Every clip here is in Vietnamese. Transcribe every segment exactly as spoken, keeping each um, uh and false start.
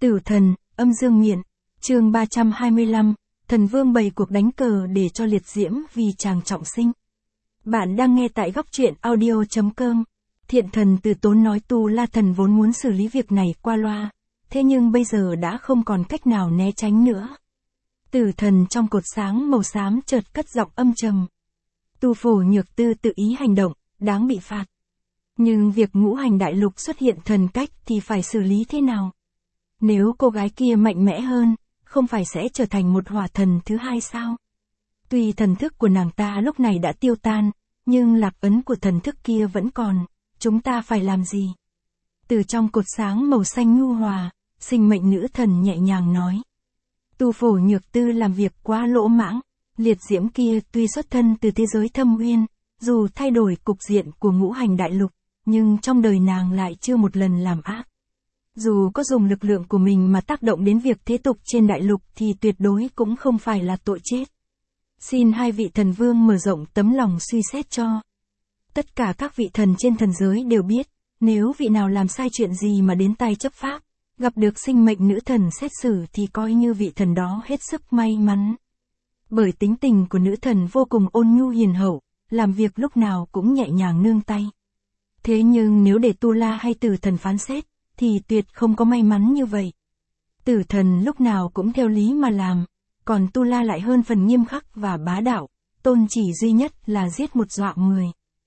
Tử thần, âm dương miện, chương ba trăm hai mươi lăm, thần vương bày cuộc đánh cờ để cho liệt diễm vì chàng trọng sinh. Bạn đang nghe tại góc truyện audio chấm com. Thiện thần Từ Tốn nói Tu La Thần vốn muốn xử lý việc này qua loa, thế nhưng bây giờ đã không còn cách nào né tránh nữa. Tử thần trong cột sáng màu xám chợt cất giọng âm trầm. Tu Phổ Nhược Tư tự ý hành động, đáng bị phạt. Nhưng việc ngũ hành đại lục xuất hiện thần cách thì phải xử lý thế nào? Nếu cô gái kia mạnh mẽ hơn, không phải sẽ trở thành một hỏa thần thứ hai sao? Tuy thần thức của nàng ta lúc này đã tiêu tan, nhưng lạc ấn của thần thức kia vẫn còn, chúng ta phải làm gì? Từ trong cột sáng màu xanh nhu hòa, sinh mệnh nữ thần nhẹ nhàng nói. Tu Phổ Nhược Tư làm việc quá lỗ mãng, liệt diễm kia tuy xuất thân từ thế giới thâm uyên, dù thay đổi cục diện của ngũ hành đại lục, nhưng trong đời nàng lại chưa một lần làm ác. Dù có dùng lực lượng của mình mà tác động đến việc thế tục trên đại lục thì tuyệt đối cũng không phải là tội chết. Xin hai vị thần vương mở rộng tấm lòng suy xét cho. Tất cả các vị thần trên thần giới đều biết, nếu vị nào làm sai chuyện gì mà đến tay chấp pháp, gặp được sinh mệnh nữ thần xét xử thì coi như vị thần đó hết sức may mắn. Bởi tính tình của nữ thần vô cùng ôn nhu hiền hậu, làm việc lúc nào cũng nhẹ nhàng nương tay. Thế nhưng nếu để Tu La hay Tử thần phán xét, thì tuyệt không có may mắn như vậy. Tử thần lúc nào cũng theo lý mà làm, còn Tu La lại hơn phần nghiêm khắc và bá đạo, tôn chỉ duy nhất là giết một dọa mười.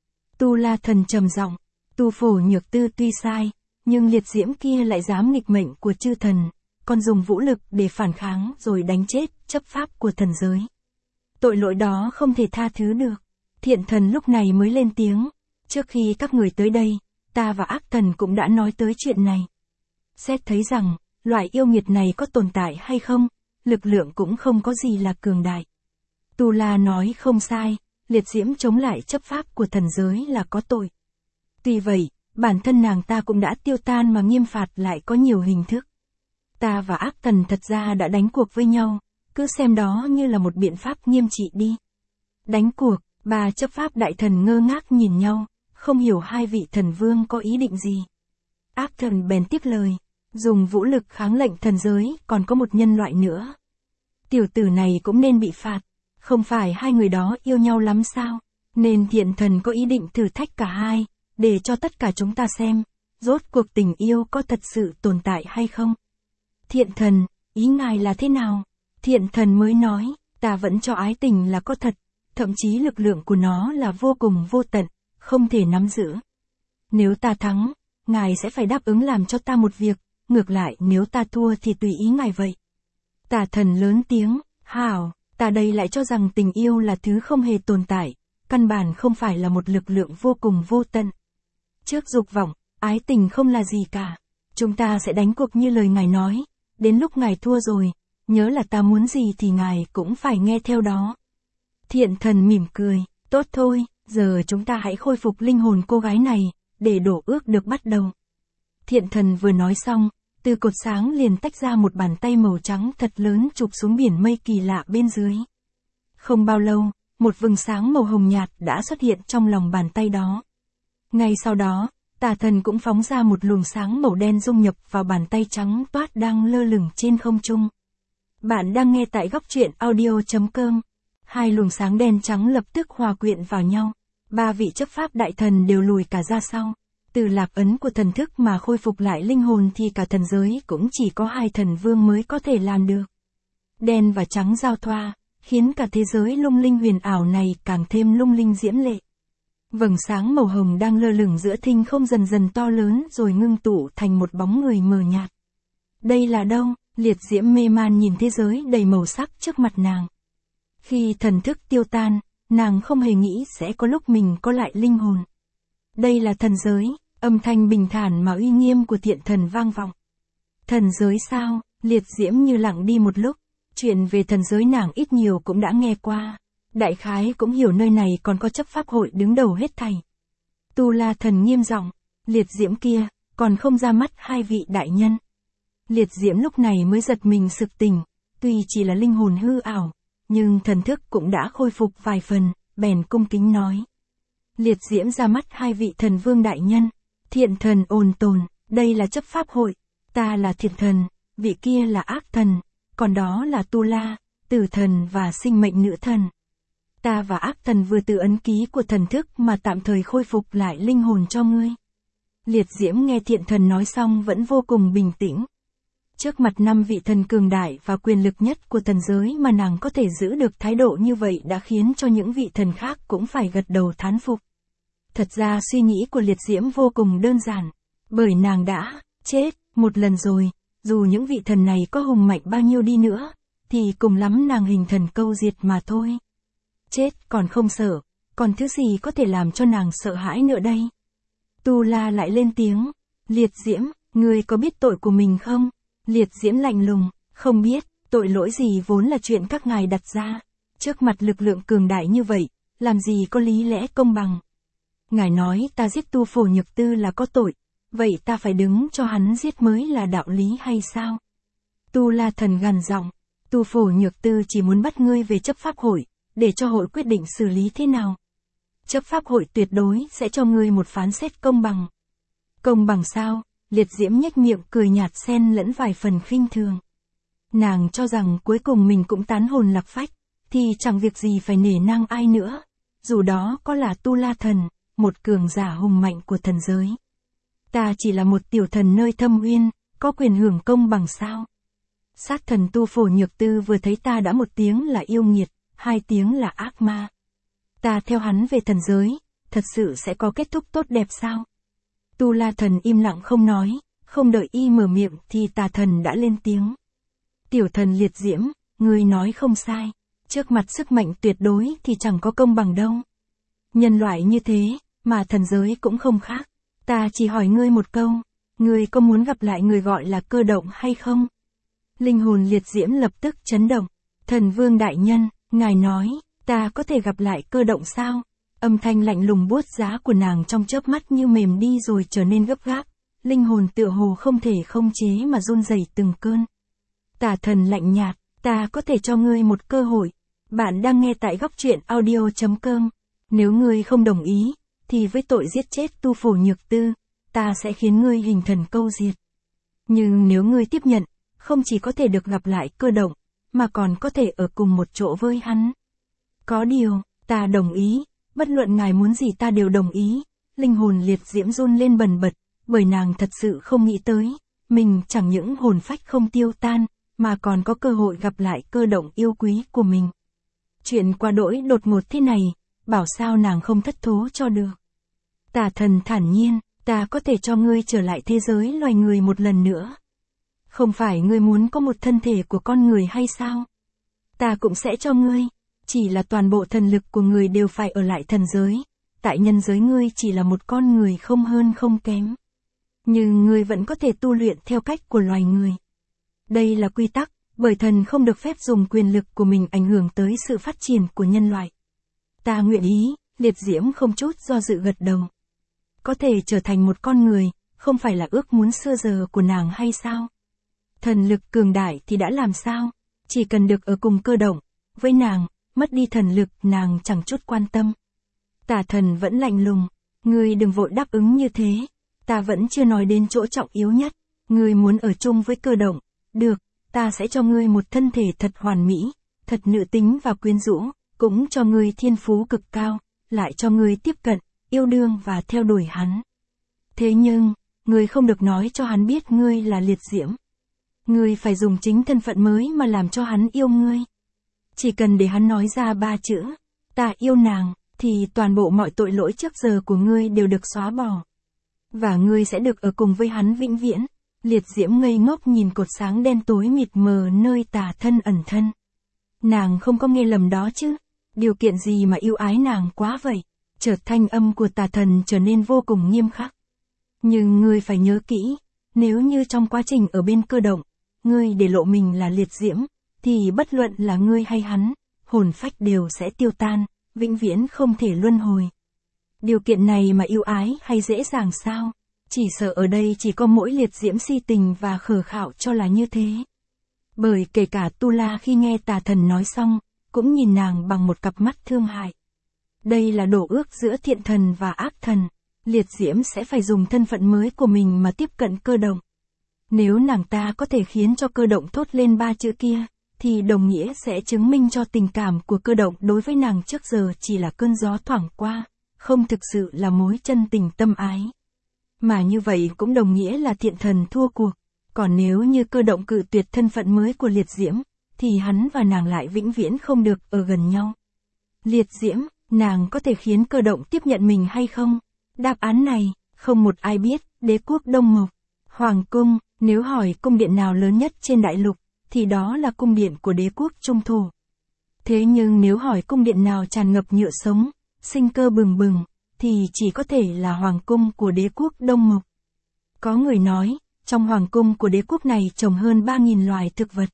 Tu La thần trầm giọng, Tu Phổ Nhược Tư tuy sai, nhưng liệt diễm kia lại dám nghịch mệnh của chư thần, còn dùng vũ lực để phản kháng rồi đánh chết chấp pháp của thần giới. Tội lỗi đó không thể tha thứ được. Thiện thần lúc này mới lên tiếng, trước khi các người tới đây, ta và ác thần cũng đã nói tới chuyện này. Xét thấy rằng, loại yêu nghiệt này có tồn tại hay không, lực lượng cũng không có gì là cường đại. Tu La nói không sai, liệt diễm chống lại chấp pháp của thần giới là có tội. Tuy vậy, bản thân nàng ta cũng đã tiêu tan mà nghiêm phạt lại có nhiều hình thức. Ta và ác thần thật ra đã đánh cuộc với nhau, cứ xem đó như là một biện pháp nghiêm trị đi. Đánh cuộc, ba chấp pháp đại thần ngơ ngác nhìn nhau, không hiểu hai vị thần vương có ý định gì. Ác thần bèn tiếp lời, dùng vũ lực kháng lệnh thần giới, còn có một nhân loại nữa. Tiểu tử này cũng nên bị phạt, không phải hai người đó yêu nhau lắm sao, nên thiện thần có ý định thử thách cả hai, để cho tất cả chúng ta xem, rốt cuộc tình yêu có thật sự tồn tại hay không. Thiện thần, ý ngài là thế nào? Thiện thần mới nói, ta vẫn cho ái tình là có thật, thậm chí lực lượng của nó là vô cùng vô tận, không thể nắm giữ. Nếu ta thắng, ngài sẽ phải đáp ứng làm cho ta một việc, ngược lại nếu ta thua thì tùy ý ngài vậy. Tà thần lớn tiếng, hảo, ta đây lại cho rằng tình yêu là thứ không hề tồn tại, căn bản không phải là một lực lượng vô cùng vô tận. Trước dục vọng, ái tình không là gì cả. Chúng ta sẽ đánh cuộc như lời ngài nói, đến lúc ngài thua rồi, nhớ là ta muốn gì thì ngài cũng phải nghe theo đó. Thiện thần mỉm cười, tốt thôi, giờ chúng ta hãy khôi phục linh hồn cô gái này, để đổ ước được bắt đầu. Thiện thần vừa nói xong, từ cột sáng liền tách ra một bàn tay màu trắng thật lớn chụp xuống biển mây kỳ lạ bên dưới. Không bao lâu, một vầng sáng màu hồng nhạt đã xuất hiện trong lòng bàn tay đó. Ngay sau đó, tà thần cũng phóng ra một luồng sáng màu đen dung nhập vào bàn tay trắng toát đang lơ lửng trên không trung. Bạn đang nghe tại góc truyện audio chấm com. Hai luồng sáng đen trắng lập tức hòa quyện vào nhau. Ba vị chấp pháp đại thần đều lùi cả ra sau. Từ lạc ấn của thần thức mà khôi phục lại linh hồn thì cả thần giới cũng chỉ có hai thần vương mới có thể làm được. Đen và trắng giao thoa, khiến cả thế giới lung linh huyền ảo này càng thêm lung linh diễm lệ. Vầng sáng màu hồng đang lơ lửng giữa thinh không dần dần to lớn rồi ngưng tụ thành một bóng người mờ nhạt. Đây là đâu? Liệt diễm mê man nhìn thế giới đầy màu sắc trước mặt nàng. Khi thần thức tiêu tan, nàng không hề nghĩ sẽ có lúc mình có lại linh hồn. Đây là thần giới, âm thanh bình thản mà uy nghiêm của thiện thần vang vọng. Thần giới sao? Liệt diễm như lặng đi một lúc, chuyện về thần giới nàng ít nhiều cũng đã nghe qua. Đại khái cũng hiểu nơi này còn có chấp pháp hội đứng đầu hết thảy. Tu La thần nghiêm giọng, liệt diễm kia, còn không ra mắt hai vị đại nhân. Liệt diễm lúc này mới giật mình sực tỉnh, tuy chỉ là linh hồn hư ảo, nhưng thần thức cũng đã khôi phục vài phần, bèn cung kính nói. Liệt diễm ra mắt hai vị thần vương đại nhân. Thiện thần ồn tồn, đây là chấp pháp hội, ta là thiện thần, vị kia là ác thần, còn đó là Tu La, tử thần và sinh mệnh nữ thần. Ta và ác thần vừa từ ấn ký của thần thức mà tạm thời khôi phục lại linh hồn cho ngươi. Liệt diễm nghe thiện thần nói xong vẫn vô cùng bình tĩnh. Trước mặt năm vị thần cường đại và quyền lực nhất của thần giới mà nàng có thể giữ được thái độ như vậy đã khiến cho những vị thần khác cũng phải gật đầu thán phục. Thật ra suy nghĩ của liệt diễm vô cùng đơn giản, bởi nàng đã chết một lần rồi, dù những vị thần này có hùng mạnh bao nhiêu đi nữa, thì cùng lắm nàng hình thần câu diệt mà thôi. Chết còn không sợ, còn thứ gì có thể làm cho nàng sợ hãi nữa đây? Tu La lại lên tiếng, liệt diễm, ngươi có biết tội của mình không? Liệt diễm lạnh lùng, không biết, tội lỗi gì vốn là chuyện các ngài đặt ra. Trước mặt lực lượng cường đại như vậy, làm gì có lý lẽ công bằng? Ngài nói ta giết Tu Phổ Nhược Tư là có tội, vậy ta phải đứng cho hắn giết mới là đạo lý hay sao? Tu La thần gằn giọng, Tu Phổ Nhược Tư chỉ muốn bắt ngươi về chấp pháp hội, để cho hội quyết định xử lý thế nào. Chấp pháp hội tuyệt đối sẽ cho ngươi một phán xét công bằng. Công bằng sao? Liệt diễm nhếch miệng cười nhạt xen lẫn vài phần khinh thường. Nàng cho rằng cuối cùng mình cũng tán hồn lạc phách, thì chẳng việc gì phải nể nang ai nữa, dù đó có là Tu La thần, một cường giả hùng mạnh của thần giới. Ta chỉ là một tiểu thần nơi thâm uyên, có quyền hưởng công bằng sao? Sát thần Tu Phổ Nhược Tư vừa thấy ta đã một tiếng là yêu nghiệt, hai tiếng là ác ma. Ta theo hắn về thần giới, thật sự sẽ có kết thúc tốt đẹp sao? Tu La thần im lặng không nói, không đợi y mở miệng thì tà thần đã lên tiếng. Tiểu thần liệt diễm, ngươi nói không sai, trước mặt sức mạnh tuyệt đối thì chẳng có công bằng đâu. Nhân loại như thế, mà thần giới cũng không khác. Ta chỉ hỏi ngươi một câu, ngươi có muốn gặp lại người gọi là Cơ Động hay không? Linh hồn liệt diễm lập tức chấn động. Thần vương đại nhân, ngài nói, ta có thể gặp lại Cơ Động sao? Âm thanh lạnh lùng buốt giá của nàng trong chớp mắt như mềm đi rồi trở nên gấp gáp. Linh hồn tựa hồ không thể không chế mà run rẩy từng cơn. Tà thần lạnh nhạt, ta có thể cho ngươi một cơ hội. Bạn đang nghe tại góc truyện audio chấm com. Nếu ngươi không đồng ý, thì với tội giết chết Tu Phổ Nhược Tư, ta sẽ khiến ngươi hình thần câu diệt. Nhưng nếu ngươi tiếp nhận, không chỉ có thể được gặp lại Cơ Động, mà còn có thể ở cùng một chỗ với hắn. Có điều, ta đồng ý, bất luận ngài muốn gì ta đều đồng ý. Linh hồn liệt diễm run lên bần bật, bởi nàng thật sự không nghĩ tới, mình chẳng những hồn phách không tiêu tan, mà còn có cơ hội gặp lại Cơ Động yêu quý của mình. Chuyện qua đỗi đột ngột thế này, bảo sao nàng không thất thố cho được. Tà thần thản nhiên, ta có thể cho ngươi trở lại thế giới loài người một lần nữa. Không phải ngươi muốn có một thân thể của con người hay sao? Ta cũng sẽ cho ngươi, chỉ là toàn bộ thần lực của người đều phải ở lại thần giới, tại nhân giới ngươi chỉ là một con người không hơn không kém. Nhưng ngươi vẫn có thể tu luyện theo cách của loài người. Đây là quy tắc, bởi thần không được phép dùng quyền lực của mình ảnh hưởng tới sự phát triển của nhân loại. Ta nguyện ý, liệt diễm không chút do dự gật đầu. Có thể trở thành một con người, không phải là ước muốn xưa giờ của nàng hay sao? Thần lực cường đại thì đã làm sao? Chỉ cần được ở cùng Cơ Động, với nàng, mất đi thần lực nàng chẳng chút quan tâm. Tà thần vẫn lạnh lùng, ngươi đừng vội đáp ứng như thế, ta vẫn chưa nói đến chỗ trọng yếu nhất, ngươi muốn ở chung với Cơ Động, được, ta sẽ cho ngươi một thân thể thật hoàn mỹ, thật nữ tính và quyến rũ, cũng cho ngươi thiên phú cực cao, lại cho ngươi tiếp cận, yêu đương và theo đuổi hắn. Thế nhưng, ngươi không được nói cho hắn biết ngươi là liệt diễm. Ngươi phải dùng chính thân phận mới mà làm cho hắn yêu ngươi. Chỉ cần để hắn nói ra ba chữ, ta yêu nàng, thì toàn bộ mọi tội lỗi trước giờ của ngươi đều được xóa bỏ. Và ngươi sẽ được ở cùng với hắn vĩnh viễn. Liệt diễm ngây ngốc nhìn cột sáng đen tối mịt mờ nơi tà thân ẩn thân. Nàng không có nghe lầm đó chứ, điều kiện gì mà yêu ái nàng quá vậy? Chợt thanh âm của tà thần trở nên vô cùng nghiêm khắc. Nhưng ngươi phải nhớ kỹ, nếu như trong quá trình ở bên Cơ Động, ngươi để lộ mình là liệt diễm, thì bất luận là ngươi hay hắn, hồn phách đều sẽ tiêu tan, vĩnh viễn không thể luân hồi. Điều kiện này mà yêu ái hay dễ dàng sao? Chỉ sợ ở đây chỉ có mỗi liệt diễm si tình và khờ khạo cho là như thế. Bởi kể cả Tu La khi nghe tà thần nói xong, cũng nhìn nàng bằng một cặp mắt thương hại. Đây là đổ ước giữa thiện thần và ác thần. Liệt diễm sẽ phải dùng thân phận mới của mình mà tiếp cận Cơ Động. Nếu nàng ta có thể khiến cho Cơ Động thốt lên ba chữ kia, thì đồng nghĩa sẽ chứng minh cho tình cảm của Cơ Động đối với nàng trước giờ chỉ là cơn gió thoảng qua, không thực sự là mối chân tình tâm ái. Mà như vậy cũng đồng nghĩa là Thiện Thần thua cuộc. Còn nếu như Cơ Động cự tuyệt thân phận mới của Liệt Diễm, thì hắn và nàng lại vĩnh viễn không được ở gần nhau. Liệt Diễm, nàng có thể khiến Cơ Động tiếp nhận mình hay không? Đáp án này, không một ai biết. Đế quốc Đông Mộc, Hoàng cung, nếu hỏi cung điện nào lớn nhất trên đại lục, thì đó là cung điện của đế quốc Trung Thổ. Thế nhưng nếu hỏi cung điện nào tràn ngập nhựa sống, sinh cơ bừng bừng, thì chỉ có thể là Hoàng cung của đế quốc Đông Mộc. Có người nói, trong Hoàng cung của đế quốc này trồng hơn ba nghìn loài thực vật.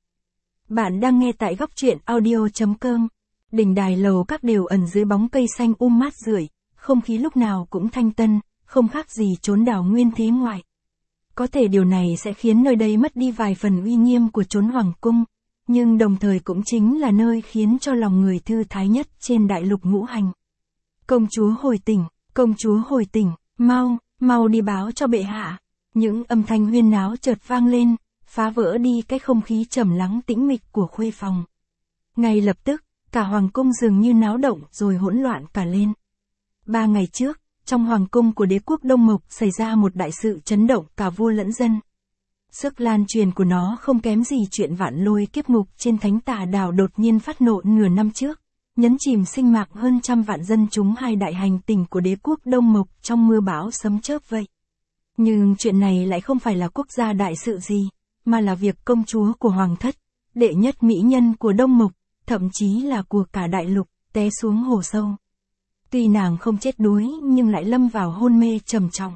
Bạn đang nghe tại góc truyện audio chấm com. Đỉnh đài lầu các đều ẩn dưới bóng cây xanh um mát rượi, không khí lúc nào cũng thanh tân, không khác gì chốn đảo nguyên thế ngoại. Có thể điều này sẽ khiến nơi đây mất đi vài phần uy nghiêm của chốn hoàng cung, nhưng đồng thời cũng chính là nơi khiến cho lòng người thư thái nhất trên đại lục ngũ hành. Công chúa hồi tỉnh, công chúa hồi tỉnh, mau, mau đi báo cho bệ hạ. Những âm thanh huyên náo chợt vang lên, phá vỡ đi cái không khí trầm lắng tĩnh mịch của khuê phòng. Ngay lập tức, cả hoàng cung dường như náo động rồi hỗn loạn cả lên. Ba ngày trước, trong hoàng cung của đế quốc Đông Mộc xảy ra một đại sự chấn động cả vua lẫn dân. Sức lan truyền của nó không kém gì chuyện vạn lôi kiếp ngục trên thánh tà đảo đột nhiên phát nộ nửa năm trước, nhấn chìm sinh mạng hơn trăm vạn dân chúng hai đại hành tinh của đế quốc Đông Mộc trong mưa bão sấm chớp vậy. Nhưng chuyện này lại không phải là quốc gia đại sự gì, mà là việc công chúa của hoàng thất, đệ nhất mỹ nhân của Đông Mộc, thậm chí là của cả đại lục, té xuống hồ sâu. Tuy nàng không chết đuối nhưng lại lâm vào hôn mê trầm trọng.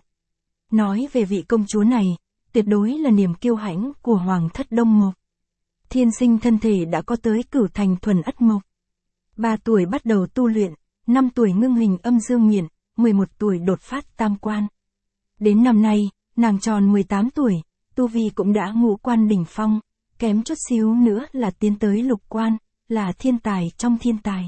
Nói về vị công chúa này, tuyệt đối là niềm kiêu hãnh của hoàng thất Đông Mộc. Thiên sinh thân thể đã có tới cửu thành thuần ất mộc. ba tuổi bắt đầu tu luyện, năm tuổi ngưng hình âm dương miện, mười một tuổi đột phát tam quan. Đến năm nay, nàng tròn mười tám tuổi, tu vi cũng đã ngũ quan đỉnh phong, kém chút xíu nữa là tiến tới lục quan, là thiên tài trong thiên tài.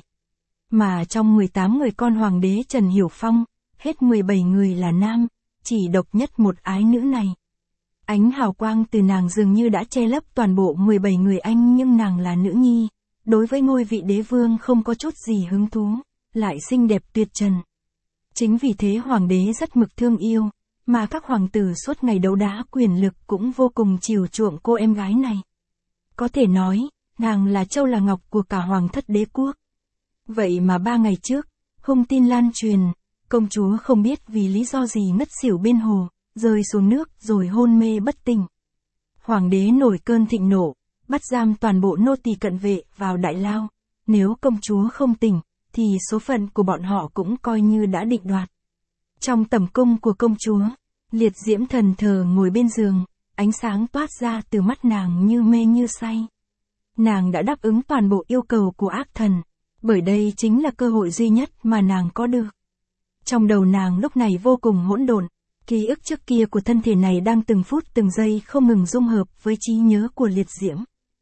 Mà trong mười tám người con hoàng đế Trần Hiểu Phong, hết mười bảy người là nam, chỉ độc nhất một ái nữ này. Ánh hào quang từ nàng dường như đã che lấp toàn bộ mười bảy người anh, nhưng nàng là nữ nhi, đối với ngôi vị đế vương không có chút gì hứng thú, lại xinh đẹp tuyệt trần. Chính vì thế hoàng đế rất mực thương yêu, mà các hoàng tử suốt ngày đấu đá quyền lực cũng vô cùng chiều chuộng cô em gái này. Có thể nói, nàng là châu là ngọc của cả hoàng thất đế quốc. Vậy mà ba ngày trước, hung tin lan truyền, công chúa không biết vì lý do gì ngất xỉu bên hồ, rơi xuống nước rồi hôn mê bất tỉnh. Hoàng đế nổi cơn thịnh nộ, bắt giam toàn bộ nô tỳ cận vệ vào đại lao. Nếu công chúa không tỉnh, thì số phận của bọn họ cũng coi như đã định đoạt. Trong tẩm cung của công chúa, Liệt Diễm thần thờ ngồi bên giường, ánh sáng toát ra từ mắt nàng như mê như say. Nàng đã đáp ứng toàn bộ yêu cầu của ác thần, bởi đây chính là cơ hội duy nhất mà nàng có được. Trong đầu nàng lúc này vô cùng hỗn độn, ký ức trước kia của thân thể này đang từng phút từng giây không ngừng dung hợp với trí nhớ của Liệt Diễm.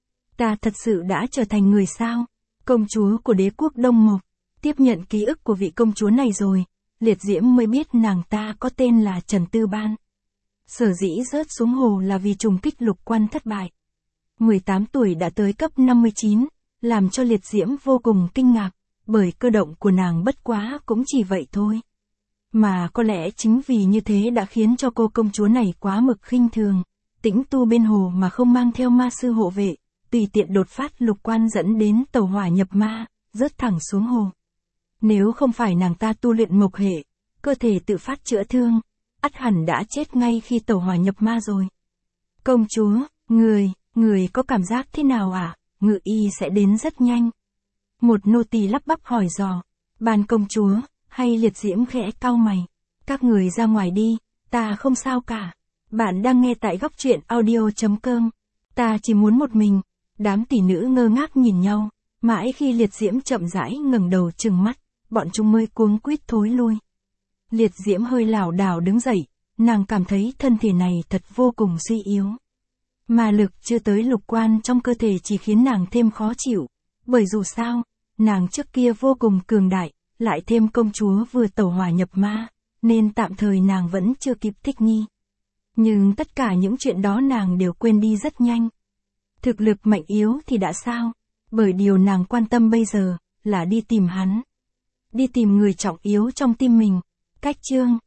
Ta thật sự đã trở thành người sao? Công chúa của đế quốc Đông Mộc, tiếp nhận ký ức của vị công chúa này rồi, Liệt Diễm mới biết nàng ta có tên là Trần Tư Ban. Sở dĩ rớt xuống hồ là vì trùng kích lục quan thất bại. mười tám tuổi đã tới cấp năm mươi chín, làm cho Liệt Diễm vô cùng kinh ngạc, bởi cơ động của nàng bất quá cũng chỉ vậy thôi. Mà có lẽ chính vì như thế đã khiến cho cô công chúa này quá mực khinh thường, tĩnh tu bên hồ mà không mang theo ma sư hộ vệ, tùy tiện đột phát lục quan dẫn đến tẩu hỏa nhập ma, rớt thẳng xuống hồ. Nếu không phải nàng ta tu luyện mộc hệ, cơ thể tự phát chữa thương, ắt hẳn đã chết ngay khi tẩu hỏa nhập ma rồi. Công chúa, người, người có cảm giác thế nào ạ? À? Ngự y sẽ đến rất nhanh. Một nô tỳ lắp bắp hỏi dò. Ban công chúa, hay Liệt Diễm khẽ cau mày. Các người ra ngoài đi, ta không sao cả. Bạn đang nghe tại góc truyện audio chấm com. Ta chỉ muốn một mình. Đám tỷ nữ ngơ ngác nhìn nhau, mãi khi Liệt Diễm chậm rãi ngẩng đầu trừng mắt, bọn chúng mới cuống quýt thối lui. Liệt Diễm hơi lảo đảo đứng dậy, nàng cảm thấy thân thể này thật vô cùng suy yếu. Ma lực chưa tới lục quan trong cơ thể chỉ khiến nàng thêm khó chịu, bởi dù sao, nàng trước kia vô cùng cường đại, lại thêm công chúa vừa tẩu hỏa nhập ma, nên tạm thời nàng vẫn chưa kịp thích nghi. Nhưng tất cả những chuyện đó nàng đều quên đi rất nhanh. Thực lực mạnh yếu thì đã sao? Bởi điều nàng quan tâm bây giờ, là đi tìm hắn. Đi tìm người trọng yếu trong tim mình. Cách chương